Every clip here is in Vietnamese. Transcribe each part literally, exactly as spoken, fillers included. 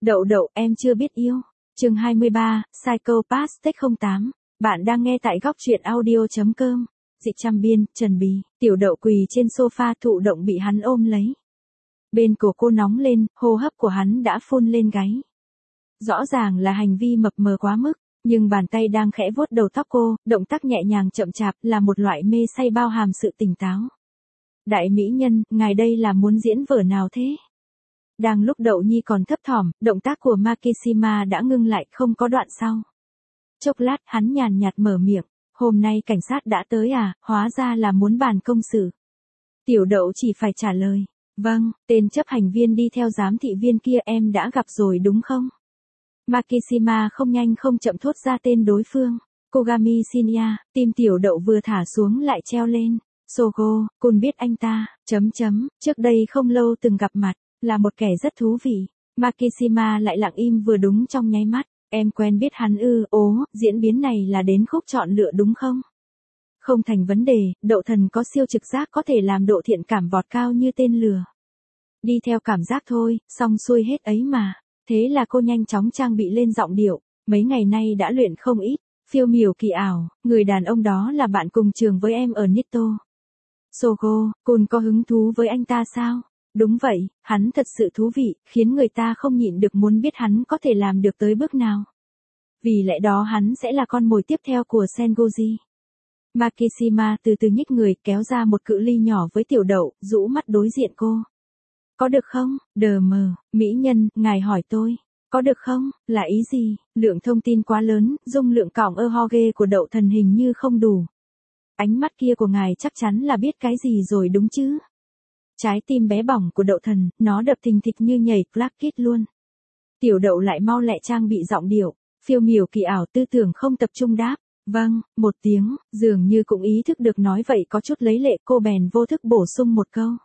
Đậu đậu, em chưa biết yêu. Chương hai mươi ba, Psychopath Tech không tám. Bạn đang nghe tại góc truyện audio chấm com. Dị Trăm Biên, Trần Bì, Tiểu Đậu quỳ trên sofa thụ động bị hắn ôm lấy. Bên cổ cô nóng lên, hô hấp của hắn đã phun lên gáy. Rõ ràng là hành vi mập mờ quá mức, nhưng bàn tay đang khẽ vuốt đầu tóc cô, động tác nhẹ nhàng chậm chạp là một loại mê say bao hàm sự tỉnh táo. Đại mỹ nhân, ngài đây là muốn diễn vở nào thế? Đang lúc Đậu Nhi còn thấp thỏm, động tác của Makishima đã ngưng lại, không có đoạn sau. Chốc lát hắn nhàn nhạt mở miệng, hôm nay cảnh sát đã tới à, hóa ra là muốn bàn công xử. Tiểu Đậu chỉ phải trả lời, vâng, tên chấp hành viên đi theo giám thị viên kia em đã gặp rồi đúng không? Makishima không nhanh không chậm thốt ra tên đối phương, Kogami Shinya, tim Tiểu Đậu vừa thả xuống lại treo lên. Sogo, Kun biết anh ta, chấm chấm, trước đây không lâu từng gặp mặt, là một kẻ rất thú vị. Makishima lại lặng im vừa đúng trong nháy mắt, em quen biết hắn ư, ố, diễn biến này là đến khúc chọn lựa đúng không? Không thành vấn đề, Đậu thần có siêu trực giác có thể làm độ thiện cảm vọt cao như tên lửa. Đi theo cảm giác thôi, xong xuôi hết ấy mà. Thế là cô nhanh chóng trang bị lên giọng điệu, mấy ngày nay đã luyện không ít, phiêu miểu kỳ ảo, người đàn ông đó là bạn cùng trường với em ở Nitto. Sogo, Kun có hứng thú với anh ta sao? Đúng vậy, hắn thật sự thú vị, khiến người ta không nhịn được muốn biết hắn có thể làm được tới bước nào. Vì lẽ đó hắn sẽ là con mồi tiếp theo của Sengoji. Makishima từ từ nhích người kéo ra một cự ly nhỏ với Tiểu Đậu, rũ mắt đối diện cô. Có được không? Đờ mờ, mỹ nhân, ngài hỏi tôi. Có được không? Là ý gì? Lượng thông tin quá lớn, dung lượng cỏng ơ ho ghê của Đậu thần hình như không đủ. Ánh mắt kia của ngài chắc chắn là biết cái gì rồi đúng chứ? Trái tim bé bỏng của Đậu thần, nó đập thình thịch như nhảy clack kít luôn. Tiểu Đậu lại mau lẹ trang bị giọng điệu, phiêu miểu kỳ ảo tư tưởng không tập trung đáp. Vâng, một tiếng, dường như cũng ý thức được nói vậy có chút lấy lệ, cô bèn vô thức bổ sung một câu.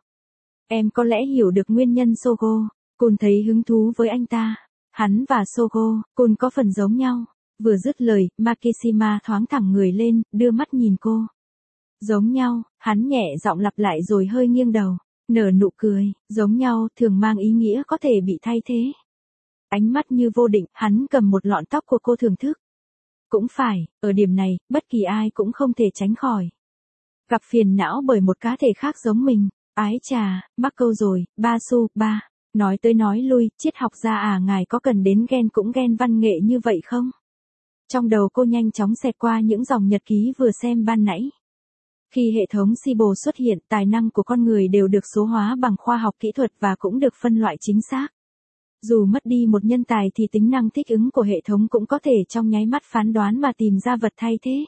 Em có lẽ hiểu được nguyên nhân Sogo, Kun thấy hứng thú với anh ta. Hắn và Sogo, Kun có phần giống nhau. Vừa dứt lời, Makishima thoáng thẳng người lên, đưa mắt nhìn cô. Giống nhau, hắn nhẹ giọng lặp lại rồi hơi nghiêng đầu, nở nụ cười, giống nhau thường mang ý nghĩa có thể bị thay thế. Ánh mắt như vô định, hắn cầm một lọn tóc của cô thưởng thức. Cũng phải, ở điểm này, bất kỳ ai cũng không thể tránh khỏi. Gặp phiền não bởi một cá thể khác giống mình. Ái chà, mắc câu rồi, ba xu, ba. Nói tới nói lui, triết học gia à, ngài có cần đến ghen cũng ghen văn nghệ như vậy không? Trong đầu cô nhanh chóng xẹt qua những dòng nhật ký vừa xem ban nãy. Khi hệ thống Sibo xuất hiện, tài năng của con người đều được số hóa bằng khoa học kỹ thuật và cũng được phân loại chính xác. Dù mất đi một nhân tài thì tính năng thích ứng của hệ thống cũng có thể trong nháy mắt phán đoán mà tìm ra vật thay thế.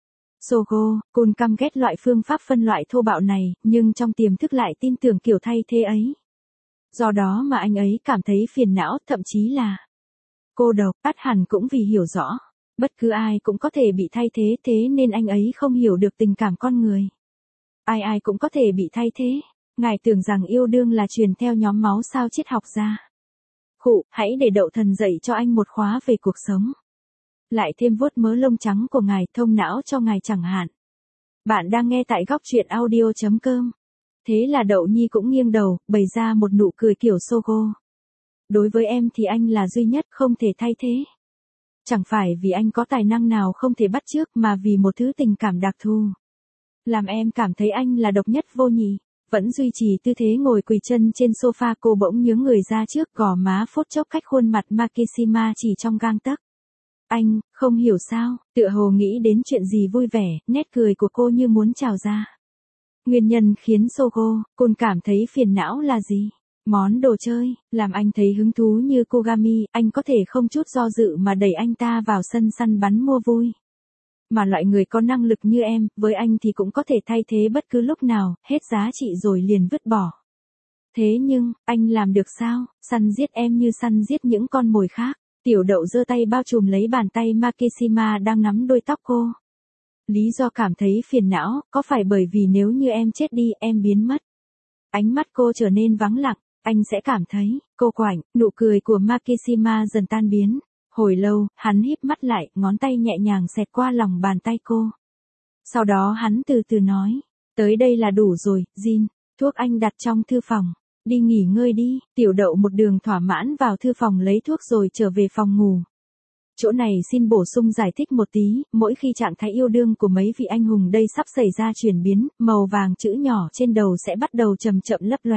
Sogo, Kun căm ghét loại phương pháp phân loại thô bạo này, nhưng trong tiềm thức lại tin tưởng kiểu thay thế ấy. Do đó mà anh ấy cảm thấy phiền não, thậm chí là cô độc, ắt hẳn cũng vì hiểu rõ. Bất cứ ai cũng có thể bị thay thế, thế nên anh ấy không hiểu được tình cảm con người. Ai ai cũng có thể bị thay thế. Ngài tưởng rằng yêu đương là truyền theo nhóm máu sao triết học gia. Khụ, hãy để Đậu thần dạy cho anh một khóa về cuộc sống. Lại thêm vuốt mớ lông trắng của ngài, thông não cho ngài chẳng hạn. Bạn đang nghe tại góc truyện audio chấm com. Thế là Đậu Nhi cũng nghiêng đầu, bày ra một nụ cười kiểu Sogo. Đối với em thì anh là duy nhất, không thể thay thế. Chẳng phải vì anh có tài năng nào không thể bắt chước mà vì một thứ tình cảm đặc thù. Làm em cảm thấy anh là độc nhất vô nhị. Vẫn duy trì tư thế ngồi quỳ chân trên sofa, cô bỗng nhướng người ra trước, gò má phút chốc cách khuôn mặt Makishima chỉ trong gang tấc. Anh, không hiểu sao, tựa hồ nghĩ đến chuyện gì vui vẻ, nét cười của cô như muốn trào ra. Nguyên nhân khiến Sogo, Kun cảm thấy phiền não là gì? Món đồ chơi, làm anh thấy hứng thú như Kogami, anh có thể không chút do dự mà đẩy anh ta vào sân săn bắn mua vui. Mà loại người có năng lực như em, với anh thì cũng có thể thay thế bất cứ lúc nào, hết giá trị rồi liền vứt bỏ. Thế nhưng, anh làm được sao? Săn giết em như săn giết những con mồi khác. Tiểu Đậu giơ tay bao trùm lấy bàn tay Makishima đang nắm đuôi tóc cô. Lý do cảm thấy phiền não, có phải bởi vì nếu như em chết đi, em biến mất? Ánh mắt cô trở nên vắng lặng, anh sẽ cảm thấy, cô quạnh, nụ cười của Makishima dần tan biến. Hồi lâu, hắn híp mắt lại, ngón tay nhẹ nhàng xẹt qua lòng bàn tay cô. Sau đó hắn từ từ nói, tới đây là đủ rồi, Jin, thuốc anh đặt trong thư phòng. Đi nghỉ ngơi đi, tiểu đậu một đường thỏa mãn vào thư phòng lấy thuốc rồi trở về phòng ngủ. Chỗ này xin bổ sung giải thích một tí, mỗi khi trạng thái yêu đương của mấy vị anh hùng đây sắp xảy ra chuyển biến, màu vàng chữ nhỏ trên đầu sẽ bắt đầu chậm chậm lấp lóe.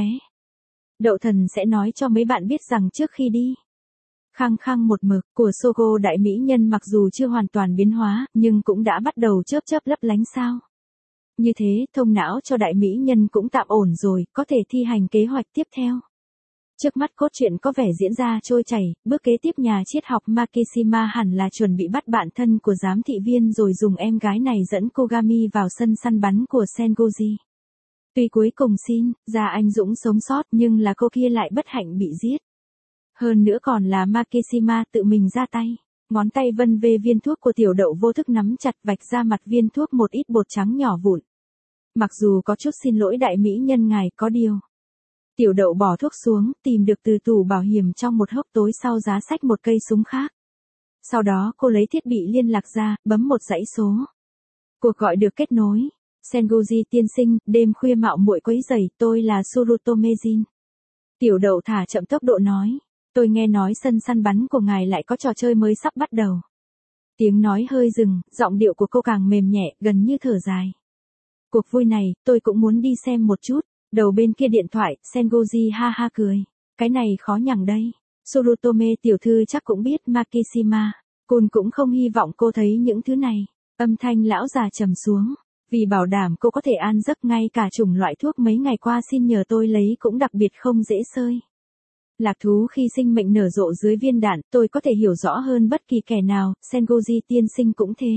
Đậu Thần sẽ nói cho mấy bạn biết rằng trước khi đi, khăng khăng một mực của Sogo đại mỹ nhân mặc dù chưa hoàn toàn biến hóa, nhưng cũng đã bắt đầu chớp chớp lấp lánh sao. Như thế, thông não cho đại mỹ nhân cũng tạm ổn rồi, có thể thi hành kế hoạch tiếp theo. Trước mắt cốt truyện có vẻ diễn ra trôi chảy, bước kế tiếp nhà triết học Makishima hẳn là chuẩn bị bắt bạn thân của giám thị viên rồi dùng em gái này dẫn Kogami vào sân săn bắn của Sengoji. Tuy cuối cùng xin ra anh dũng sống sót nhưng là cô kia lại bất hạnh bị giết. Hơn nữa còn là Makishima tự mình ra tay. Ngón tay vân về viên thuốc của tiểu đậu vô thức nắm chặt vạch ra mặt viên thuốc một ít bột trắng nhỏ vụn. Mặc dù có chút xin lỗi đại mỹ nhân ngài có điều. Tiểu đậu bỏ thuốc xuống, tìm được từ tủ bảo hiểm trong một hốc tối sau giá sách một cây súng khác. Sau đó cô lấy thiết bị liên lạc ra, bấm một dãy số. Cuộc gọi được kết nối. Sengoji tiên sinh, đêm khuya mạo muội quấy rầy, tôi là Tsurutome Jin. Tiểu đậu thả chậm tốc độ nói. Tôi nghe nói sân săn bắn của ngài lại có trò chơi mới sắp bắt đầu. Tiếng nói hơi dừng, giọng điệu của cô càng mềm nhẹ, gần như thở dài. Cuộc vui này, tôi cũng muốn đi xem một chút. Đầu bên kia điện thoại, Sengoji ha ha cười. Cái này khó nhằn đây. Tsurutome tiểu thư chắc cũng biết Makishima. Cun cũng không hy vọng cô thấy những thứ này. Âm thanh lão già trầm xuống. Vì bảo đảm cô có thể an giấc ngay cả chủng loại thuốc mấy ngày qua xin nhờ tôi lấy cũng đặc biệt không dễ sơi. Lạc thú khi sinh mệnh nở rộ dưới viên đạn, tôi có thể hiểu rõ hơn bất kỳ kẻ nào, Sengoji tiên sinh cũng thế.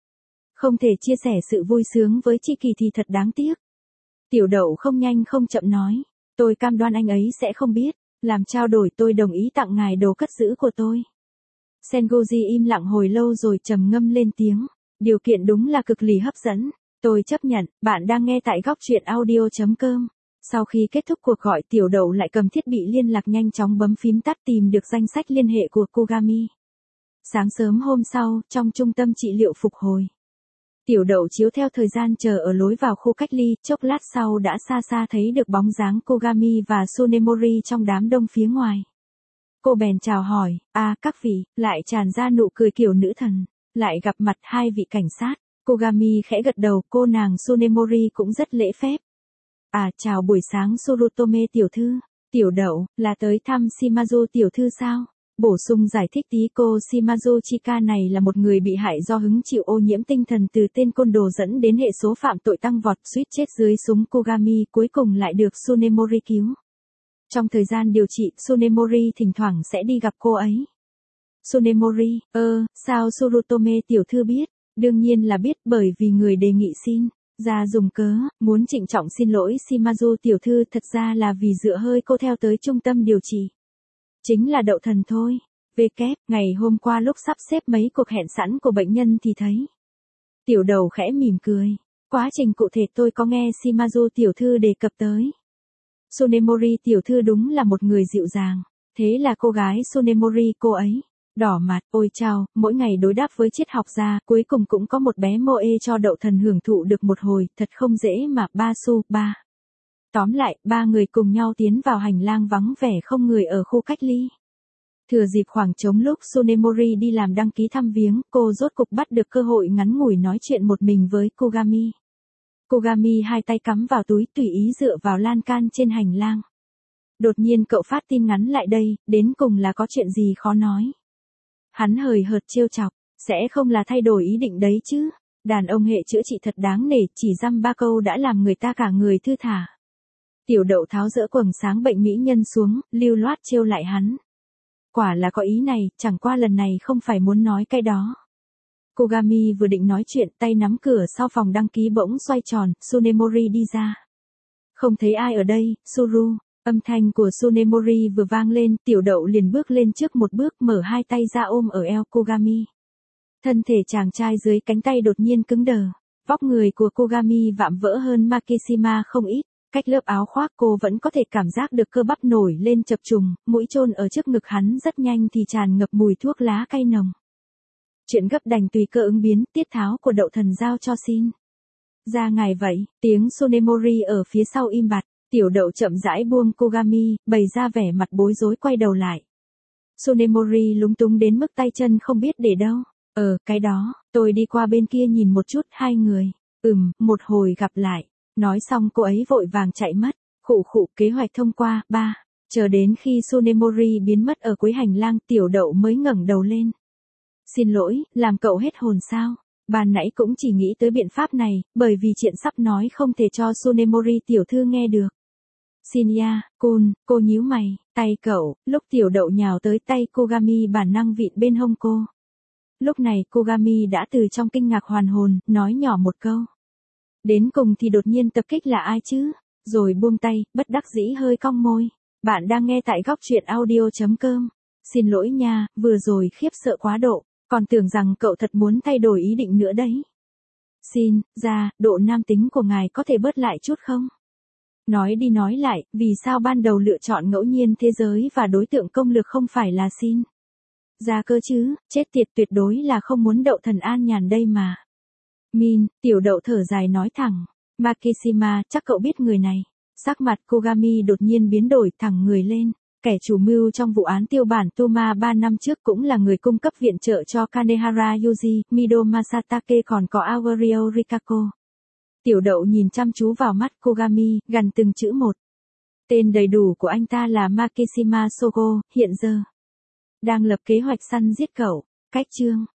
Không thể chia sẻ sự vui sướng với Chi Kỳ thì thật đáng tiếc. Tiểu đậu không nhanh không chậm nói, tôi cam đoan anh ấy sẽ không biết, làm trao đổi tôi đồng ý tặng ngài đồ cất giữ của tôi. Sengoji im lặng hồi lâu rồi trầm ngâm lên tiếng, điều kiện đúng là cực kỳ hấp dẫn, tôi chấp nhận, bạn đang nghe tại góc truyện audio chấm com. Sau khi kết thúc cuộc gọi tiểu đậu lại cầm thiết bị liên lạc nhanh chóng bấm phím tắt tìm được danh sách liên hệ của Kogami. Sáng sớm hôm sau, trong trung tâm trị liệu phục hồi. Tiểu đậu chiếu theo thời gian chờ ở lối vào khu cách ly, chốc lát sau đã xa xa thấy được bóng dáng Kogami và Tsunemori trong đám đông phía ngoài. Cô bèn chào hỏi, à các vị, lại tràn ra nụ cười kiểu nữ thần, lại gặp mặt hai vị cảnh sát. Kogami khẽ gật đầu, cô nàng Tsunemori cũng rất lễ phép. À chào buổi sáng Tsurutome tiểu thư, tiểu đậu, là tới thăm Shimazu tiểu thư sao? Bổ sung giải thích tí cô Shimazu Chika này là một người bị hại do hứng chịu ô nhiễm tinh thần từ tên côn đồ dẫn đến hệ số phạm tội tăng vọt suýt chết dưới súng Kogami cuối cùng lại được Tsunemori cứu. Trong thời gian điều trị, Tsunemori thỉnh thoảng sẽ đi gặp cô ấy. Tsunemori, ơ, sao Tsurutome tiểu thư biết? Đương nhiên là biết bởi vì người đề nghị xin. Ra dùng cớ, muốn trịnh trọng xin lỗi Shimazu tiểu thư thật ra là vì dựa hơi cô theo tới trung tâm điều trị. Chính là đậu thần thôi. Về kép, ngày hôm qua lúc sắp xếp mấy cuộc hẹn sẵn của bệnh nhân thì thấy. Tiểu đầu khẽ mỉm cười. Quá trình cụ thể tôi có nghe Shimazu tiểu thư đề cập tới. Tsunemori tiểu thư đúng là một người dịu dàng. Thế là cô gái Tsunemori cô ấy. Đỏ mặt, ôi chao, mỗi ngày đối đáp với triết học gia, cuối cùng cũng có một bé Moe cho đậu thần hưởng thụ được một hồi, thật không dễ mà, ba xu, ba. Tóm lại, ba người cùng nhau tiến vào hành lang vắng vẻ không người ở khu cách ly. Thừa dịp khoảng trống lúc Tsunemori đi làm đăng ký thăm viếng, cô rốt cục bắt được cơ hội ngắn ngủi nói chuyện một mình với Kogami. Kogami hai tay cắm vào túi tùy ý dựa vào lan can trên hành lang. Đột nhiên cậu phát tin nhắn lại đây, đến cùng là có chuyện gì khó nói. Hắn hời hợt trêu chọc, sẽ không là thay đổi ý định đấy chứ. Đàn ông hệ chữa trị thật đáng nể, chỉ dăm ba câu đã làm người ta cả người thư thả. Tiểu đậu tháo dỡ quầng sáng bệnh mỹ nhân xuống, lưu loát trêu lại hắn. Quả là có ý này, chẳng qua lần này không phải muốn nói cái đó. Kogami vừa định nói chuyện, tay nắm cửa sau phòng đăng ký bỗng xoay tròn, Tsunemori đi ra. Không thấy ai ở đây, Tsuru. Âm thanh của Tsunemori vừa vang lên, tiểu đậu liền bước lên trước một bước mở hai tay ra ôm ở eo Kogami. Thân thể chàng trai dưới cánh tay đột nhiên cứng đờ. Vóc người của Kogami vạm vỡ hơn Makishima không ít. Cách lớp áo khoác cô vẫn có thể cảm giác được cơ bắp nổi lên chập trùng, mũi chôn ở trước ngực hắn rất nhanh thì tràn ngập mùi thuốc lá cay nồng. Chuyện gấp đành tùy cơ ứng biến, tiết tháo của đậu thần giao cho xin. Ra ngài vậy, tiếng Tsunemori ở phía sau im bặt. Tiểu đậu chậm rãi buông Kogami, bày ra vẻ mặt bối rối quay đầu lại. Tsunemori lúng túng đến mức tay chân không biết để đâu. Ờ, cái đó, tôi đi qua bên kia nhìn một chút hai người. Ừm, một hồi gặp lại. Nói xong cô ấy vội vàng chạy mất. Khụ khụ kế hoạch thông qua, ba. Chờ đến khi Tsunemori biến mất ở cuối hành lang tiểu đậu mới ngẩng đầu lên. Xin lỗi, làm cậu hết hồn sao? Ban nãy cũng chỉ nghĩ tới biện pháp này, bởi vì chuyện sắp nói không thể cho Tsunemori tiểu thư nghe được. Shinya, Kun, cô nhíu mày, tay cậu, lúc tiểu đậu nhào tới tay Kogami bản năng vịn bên hông cô. Lúc này Kogami đã từ trong kinh ngạc hoàn hồn, nói nhỏ một câu. Đến cùng thì đột nhiên tập kích là ai chứ? Rồi buông tay, bất đắc dĩ hơi cong môi. Bạn đang nghe tại góc truyện audio.com. Xin lỗi nha, vừa rồi khiếp sợ quá độ, còn tưởng rằng cậu thật muốn thay đổi ý định nữa đấy. Xin, ra, độ nam tính của ngài có thể bớt lại chút không? Nói đi nói lại, vì sao ban đầu lựa chọn ngẫu nhiên thế giới và đối tượng công lược không phải là xin? Ra cơ chứ, chết tiệt tuyệt đối là không muốn đậu thần an nhàn đây mà. Min, tiểu đậu thở dài nói thẳng. Makishima, chắc cậu biết người này. Sắc mặt Kogami đột nhiên biến đổi thẳng người lên. Kẻ chủ mưu trong vụ án tiêu bản Toma ba năm trước cũng là người cung cấp viện trợ cho Kanehara Yuji, Mido Masatake còn có Awario Rikako. Tiểu đậu nhìn chăm chú vào mắt Kogami, gần từng chữ một. Tên đầy đủ của anh ta là Makishima Sogo, hiện giờ đang lập kế hoạch săn giết cậu. Cách chương